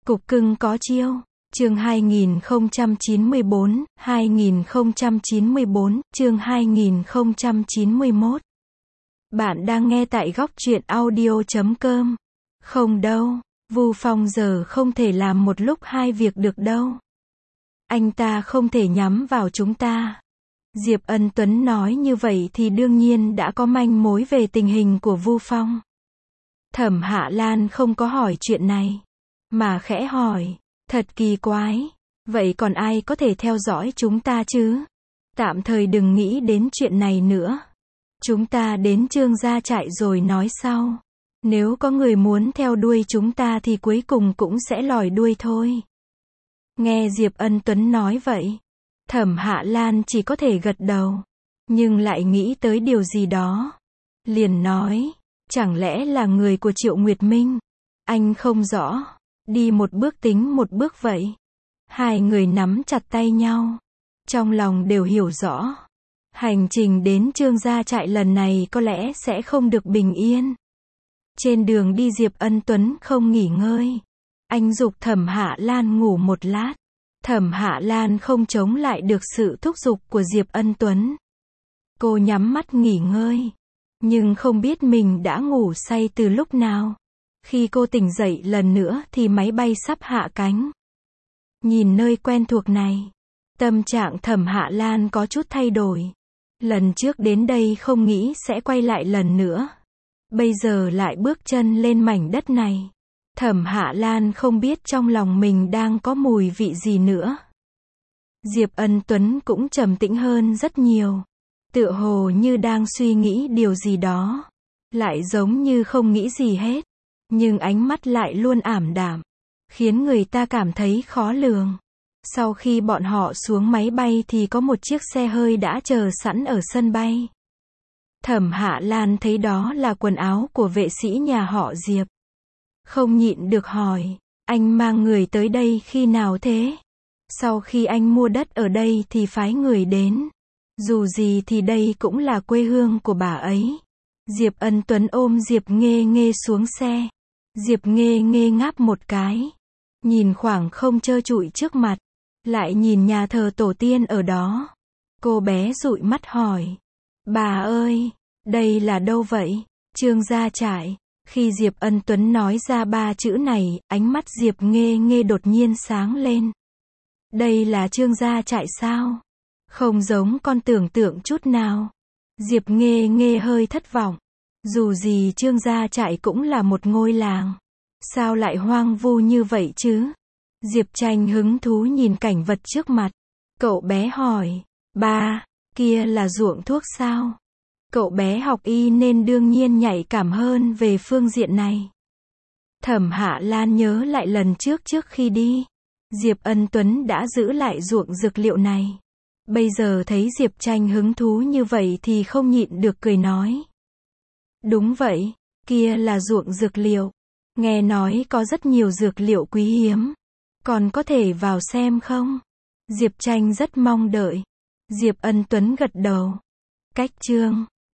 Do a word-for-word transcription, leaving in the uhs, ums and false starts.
Cục cưng có chiêu. Chương hai nghìn không trăm chín mươi bốn, hai nghìn không trăm chín mươi bốn, chương hai nghìn không trăm chín mươi mốt. Bạn đang nghe tại góc truyện audio chấm com. Không đâu, Vu Phong giờ không thể làm một lúc hai việc được đâu. Anh ta không thể nhắm vào chúng ta. Diệp Ân Tuấn nói như vậy thì đương nhiên đã có manh mối về tình hình của Vu Phong. Thẩm Hạ Lan không có hỏi chuyện này, mà khẽ hỏi, thật kỳ quái, vậy còn ai có thể theo dõi chúng ta chứ? Tạm thời đừng nghĩ đến chuyện này nữa. Chúng ta đến Trương gia trại rồi nói sau. Nếu có người muốn theo đuôi chúng ta thì cuối cùng cũng sẽ lòi đuôi thôi. Nghe Diệp Ân Tuấn nói vậy, Thẩm Hạ Lan chỉ có thể gật đầu, nhưng lại nghĩ tới điều gì đó. Liền nói, chẳng lẽ là người của Triệu Nguyệt Minh? Anh không rõ, đi một bước tính một bước vậy. Hai người nắm chặt tay nhau, trong lòng đều hiểu rõ. Hành trình đến Trương gia trại lần này có lẽ sẽ không được bình yên. Trên đường đi Diệp Ân Tuấn không nghỉ ngơi. Anh giục Thẩm Hạ Lan ngủ một lát. Thẩm Hạ Lan không chống lại được sự thúc giục của Diệp Ân Tuấn. Cô nhắm mắt nghỉ ngơi, nhưng không biết mình đã ngủ say từ lúc nào. Khi cô tỉnh dậy lần nữa thì máy bay sắp hạ cánh. Nhìn nơi quen thuộc này, tâm trạng Thẩm Hạ Lan có chút thay đổi. Lần trước đến đây không nghĩ sẽ quay lại lần nữa. Bây giờ lại bước chân lên mảnh đất này. Thẩm Hạ Lan không biết trong lòng mình đang có mùi vị gì nữa. Diệp Ân Tuấn cũng trầm tĩnh hơn rất nhiều. Tựa hồ như đang suy nghĩ điều gì đó. Lại giống như không nghĩ gì hết. Nhưng ánh mắt lại luôn ảm đạm, khiến người ta cảm thấy khó lường. Sau khi bọn họ xuống máy bay thì có một chiếc xe hơi đã chờ sẵn ở sân bay. Thẩm Hạ Lan thấy đó là quần áo của vệ sĩ nhà họ Diệp. Không nhịn được hỏi, anh mang người tới đây khi nào thế? Sau khi anh mua đất ở đây thì phái người đến. Dù gì thì đây cũng là quê hương của bà ấy. Diệp Ân Tuấn ôm Diệp Nghê Nghê xuống xe. Diệp Nghê Nghê ngáp một cái. Nhìn khoảng không trơ trụi trước mặt. Lại nhìn nhà thờ tổ tiên ở đó. Cô bé dụi mắt hỏi. Bà ơi, đây là đâu vậy? Trương gia trại. Khi Diệp Ân Tuấn nói ra ba chữ này, ánh mắt Diệp Nghê Nghê đột nhiên sáng lên. Đây là Trương gia trại sao? Không giống con tưởng tượng chút nào. Diệp Nghê Nghê hơi thất vọng. Dù gì Trương gia trại cũng là một ngôi làng. Sao lại hoang vu như vậy chứ? Diệp Tranh hứng thú nhìn cảnh vật trước mặt. Cậu bé hỏi, ba, kia là ruộng thuốc sao? Cậu bé học y nên đương nhiên nhạy cảm hơn về phương diện này. Thẩm Hạ Lan nhớ lại lần trước trước khi đi. Diệp Ân Tuấn đã giữ lại ruộng dược liệu này. Bây giờ thấy Diệp Tranh hứng thú như vậy thì không nhịn được cười nói. Đúng vậy, kia là ruộng dược liệu. Nghe nói có rất nhiều dược liệu quý hiếm. Còn có thể vào xem không? Diệp Tranh rất mong đợi. Diệp Ân Tuấn gật đầu. Cách chương